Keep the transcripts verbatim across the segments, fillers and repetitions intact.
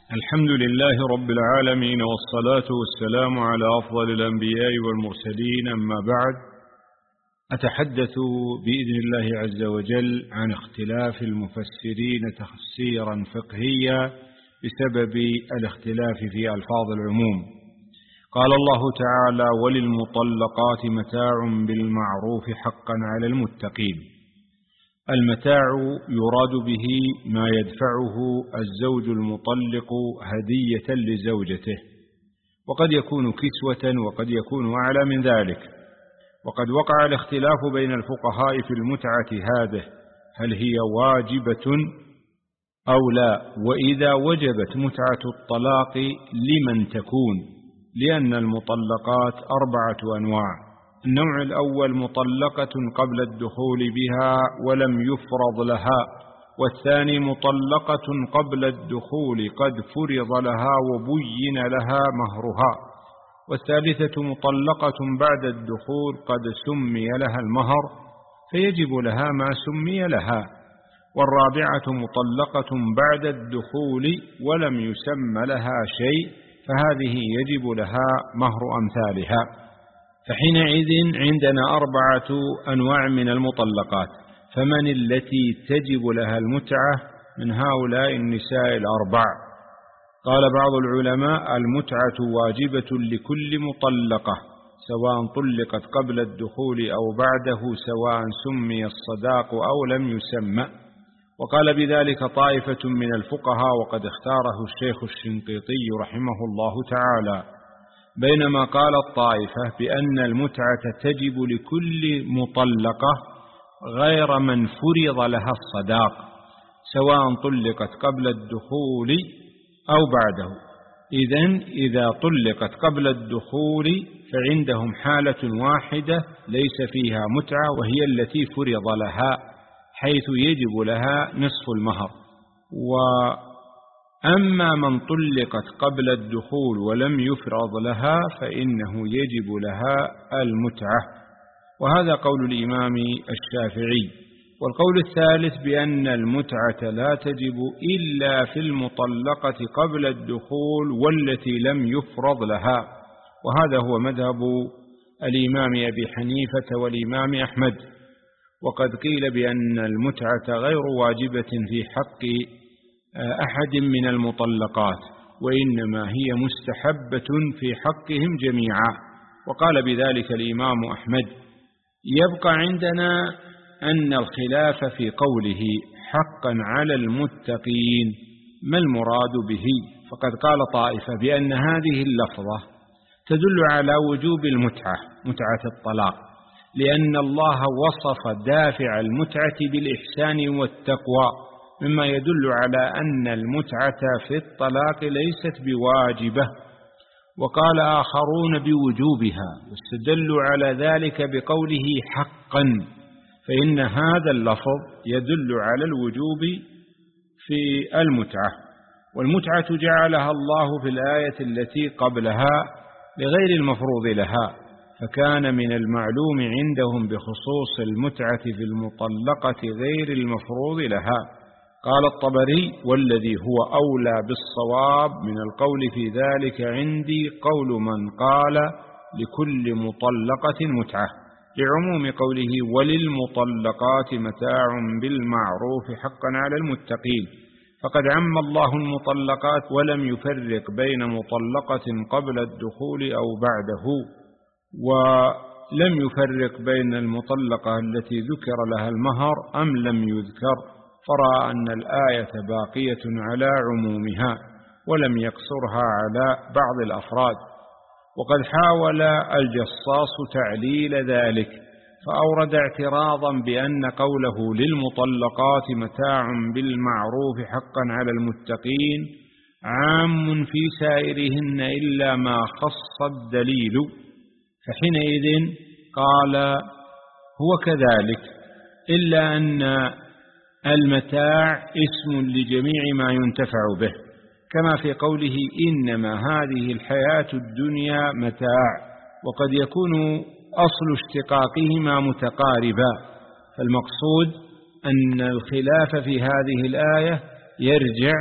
الحمد لله رب العالمين، والصلاة والسلام على أفضل الأنبياء والمرسلين، أما بعد. أتحدث بإذن الله عز وجل عن اختلاف المفسرين تفسيرا فقهيا بسبب الاختلاف في ألفاظ العموم. قال الله تعالى: وللمطلقات متاع بالمعروف حقا على المتقين. المتاع يراد به ما يدفعه الزوج المطلق هدية لزوجته، وقد يكون كسوة وقد يكون أعلى من ذلك. وقد وقع الاختلاف بين الفقهاء في المتعة هذه، هل هي واجبة أو لا؟ وإذا وجبت متعة الطلاق لمن تكون؟ لأن المطلقات أربعة أنواع. النوع الأول مطلقة قبل الدخول بها ولم يفرض لها، والثاني مطلقة قبل الدخول قد فرض لها وبين لها مهرها، والثالثة مطلقة بعد الدخول قد سمي لها المهر فيجب لها ما سمي لها، والرابعة مطلقة بعد الدخول ولم يسم لها شيء فهذه يجب لها مهر أمثالها. فحينئذ عندنا أربعة أنواع من المطلقات، فمن التي تجب لها المتعة من هؤلاء النساء الأربع؟ قال بعض العلماء: المتعة واجبة لكل مطلقة سواء طلقت قبل الدخول أو بعده، سواء سمي الصداق أو لم يسمى. وقال بذلك طائفة من الفقهاء، وقد اختاره الشيخ الشنقيطي رحمه الله تعالى، بينما قال الطائفة بأن المتعة تجب لكل مطلقة غير من فرض لها الصداق، سواء طلقت قبل الدخول أو بعده. إذن إذا طلقت قبل الدخول فعندهم حالة واحدة ليس فيها متعة، وهي التي فرض لها، حيث يجب لها نصف المهر. وأما من طلقت قبل الدخول ولم يفرض لها فإنه يجب لها المتعة، وهذا قول الإمام الشافعي. والقول الثالث بأن المتعة لا تجب إلا في المطلقة قبل الدخول والتي لم يفرض لها، وهذا هو مذهب الإمام أبي حنيفة والإمام أحمد. وقد قيل بأن المتعة غير واجبة في حق أحد من المطلقات، وإنما هي مستحبة في حقهم جميعا، وقال بذلك الإمام أحمد. يبقى عندنا أن الخلاف في قوله حقا على المتقين ما المراد به؟ فقد قال طائفة بأن هذه اللفظة تدل على وجوب المتعة، متعة الطلاق، لأن الله وصف دافع المتعة بالإحسان والتقوى، مما يدل على أن المتعة في الطلاق ليست بواجبة. وقال آخرون بوجوبها، واستدلوا على ذلك بقوله حقا، فإن هذا اللفظ يدل على الوجوب في المتعة. والمتعة جعلها الله في الآية التي قبلها لغير المفروض لها، فكان من المعلوم عندهم بخصوص المتعة في المطلقة غير المفروض لها. قال الطبري: والذي هو أولى بالصواب من القول في ذلك عندي قول من قال لكل مطلقة متعة، لعموم قوله وللمطلقات متاع بالمعروف حقا على المتقين، فقد عم الله المطلقات ولم يفرق بين مطلقة قبل الدخول أو بعده، ولم يفرق بين المطلقة التي ذكر لها المهر أم لم يذكر، فرأى أن الآية باقية على عمومها ولم يقصرها على بعض الأفراد. وقد حاول الجصاص تعليل ذلك، فأورد اعتراضا بأن قوله للمطلقات متاع بالمعروف حقا على المتقين عام في سائرهن إلا ما خص الدليل، فحينئذ قال هو كذلك، إلا أن المتاع اسم لجميع ما ينتفع به، كما في قوله إنما هذه الحياة الدنيا متاع، وقد يكون أصل اشتقاقهما متقاربا. فالمقصود أن الخلاف في هذه الآية يرجع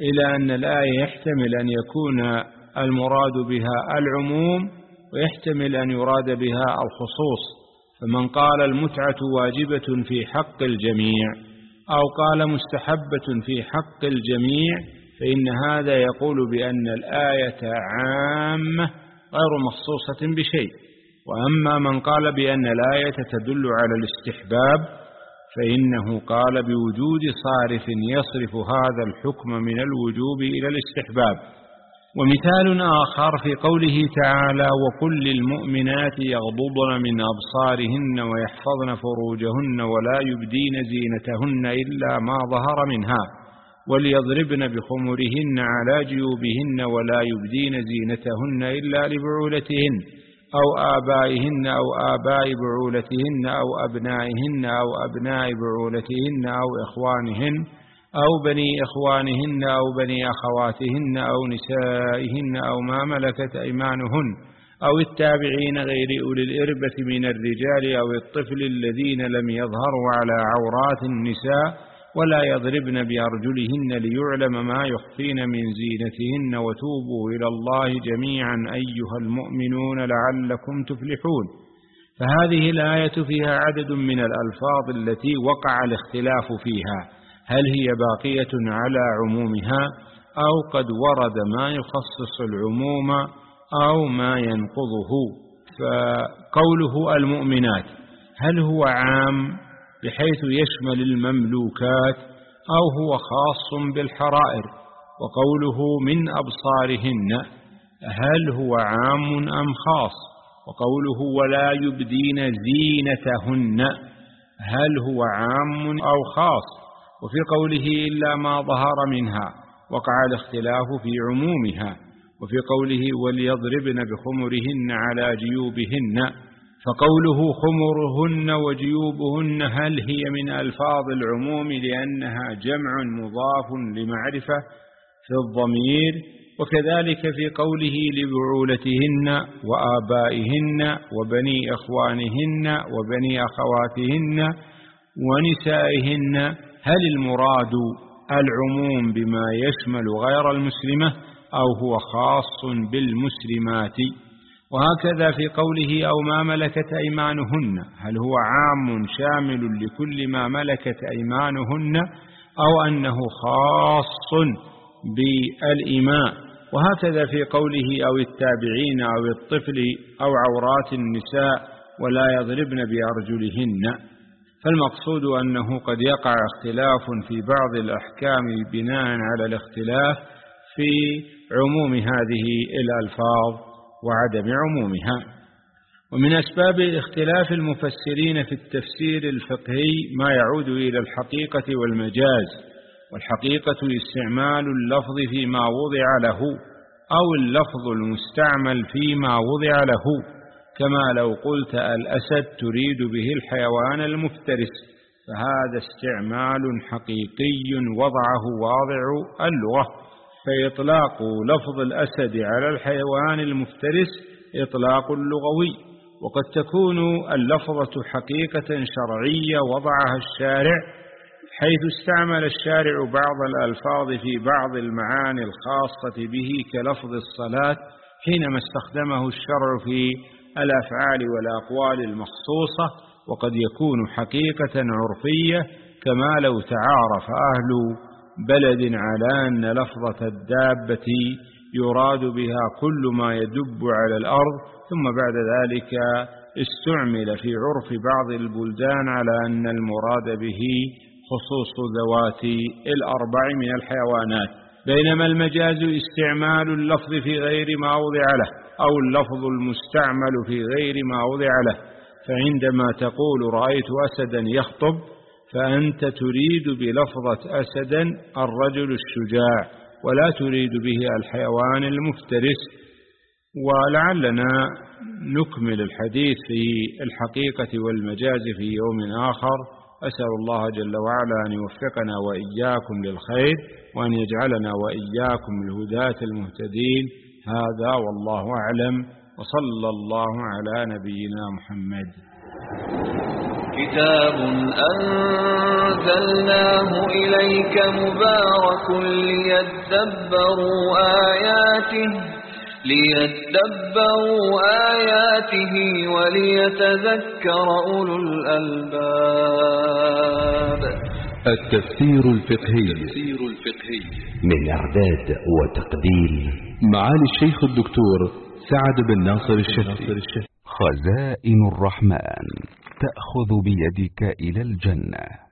إلى أن الآية يحتمل أن يكون المراد بها العموم ويحتمل أن يراد بها الخصوص، فمن قال المتعة واجبة في حق الجميع أو قال مستحبة في حق الجميع فإن هذا يقول بأن الآية عامة غير مخصوصة بشيء. وأما من قال بأن الآية تدل على الاستحباب فإنه قال بوجود صارف يصرف هذا الحكم من الوجوب إلى الاستحباب. ومثال آخر في قوله تعالى وقل للمؤمنات يغضضن من أبصارهن ويحفظن فروجهن ولا يبدين زينتهن إلا ما ظهر منها وليضربن بخمرهن على جيوبهن ولا يبدين زينتهن إلا لبعولتهن أو آبائهن أو آباء بعولتهن أو أبنائهن أو أبناء بعولتهن أو إخوانهن أو بني إخوانهن أو بني أخواتهن أو نسائهن أو ما ملكت أيمانهن أو التابعين غير أولي الإربة من الرجال أو الطفل الذين لم يظهروا على عورات النساء ولا يضربن بأرجلهن ليعلم ما يخفين من زينتهن وتوبوا إلى الله جميعا أيها المؤمنون لعلكم تفلحون. فهذه الآية فيها عدد من الألفاظ التي وقع الاختلاف فيها، هل هي باقية على عمومها أو قد ورد ما يخصص العموم أو ما ينقضه. فقوله المؤمنات هل هو عام بحيث يشمل المملوكات أو هو خاص بالحرائر؟ وقوله من أبصارهن هل هو عام أم خاص؟ وقوله ولا يبدين زينتهن هل هو عام أو خاص؟ وفي قوله إلا ما ظهر منها وقع الاختلاف في عمومها. وفي قوله وليضربن بخمرهن على جيوبهن فقوله خمرهن وجيوبهن هل هي من ألفاظ العموم لأنها جمع مضاف لمعرفة في الضمير، وكذلك في قوله لبعولتهن وآبائهن وبني إخوانهن وبني أخواتهن ونسائهن هل المراد العموم بما يشمل غير المسلمة أو هو خاص بالمسلمات؟ وهكذا في قوله أو ما ملكت أيمانهن هل هو عام شامل لكل ما ملكت أيمانهن أو أنه خاص بالإماء؟ وهكذا في قوله أو التابعين أو الطفل أو عورات النساء ولا يضربن بأرجلهن. فالمقصود أنه قد يقع اختلاف في بعض الأحكام بناء على الاختلاف في عموم هذه الألفاظ وعدم عمومها. ومن أسباب اختلاف المفسرين في التفسير الفقهي ما يعود إلى الحقيقة والمجاز. والحقيقة استعمال اللفظ فيما وضع له أو اللفظ المستعمل فيما وضع له، كما لو قلت الأسد تريد به الحيوان المفترس، فهذا استعمال حقيقي وضعه واضع اللغة. فإطلاق لفظ الأسد على الحيوان المفترس إطلاق لغوي، وقد تكون اللفظة حقيقة شرعية وضعها الشارع، حيث استعمل الشارع بعض الألفاظ في بعض المعاني الخاصة به كلفظ الصلاة حينما استخدمه الشرع في الأفعال والأقوال المخصوصة، وقد يكون حقيقة عرفية كما لو تعارف أهل بلد على أن لفظة الدابة يراد بها كل ما يدب على الأرض، ثم بعد ذلك استعمل في عرف بعض البلدان على أن المراد به خصوص ذوات الأربع من الحيوانات، بينما المجاز استعمال اللفظ في غير ما وضع له أو اللفظ المستعمل في غير ما وضع له. فعندما تقول رأيت أسدا يخطب فأنت تريد بلفظة أسدا الرجل الشجاع ولا تريد به الحيوان المفترس. ولعلنا نكمل الحديث في الحقيقة والمجاز في يوم آخر. أسأل الله جل وعلا أن يوفقنا وإياكم للخير وأن يجعلنا وإياكم الهداة المهتدين. هذا والله أعلم، وصلى الله على نبينا محمد. كتاب أنزلناه إليك مبارك ليدبروا آياته ليدبروا آياته وليتذكر أولو الألباب. التفسير الفقهي من إعداد وتقديم معالي الشيخ الدكتور سعد بن ناصر الشهري. خزائن الرحمن تأخذ بيدك إلى الجنة.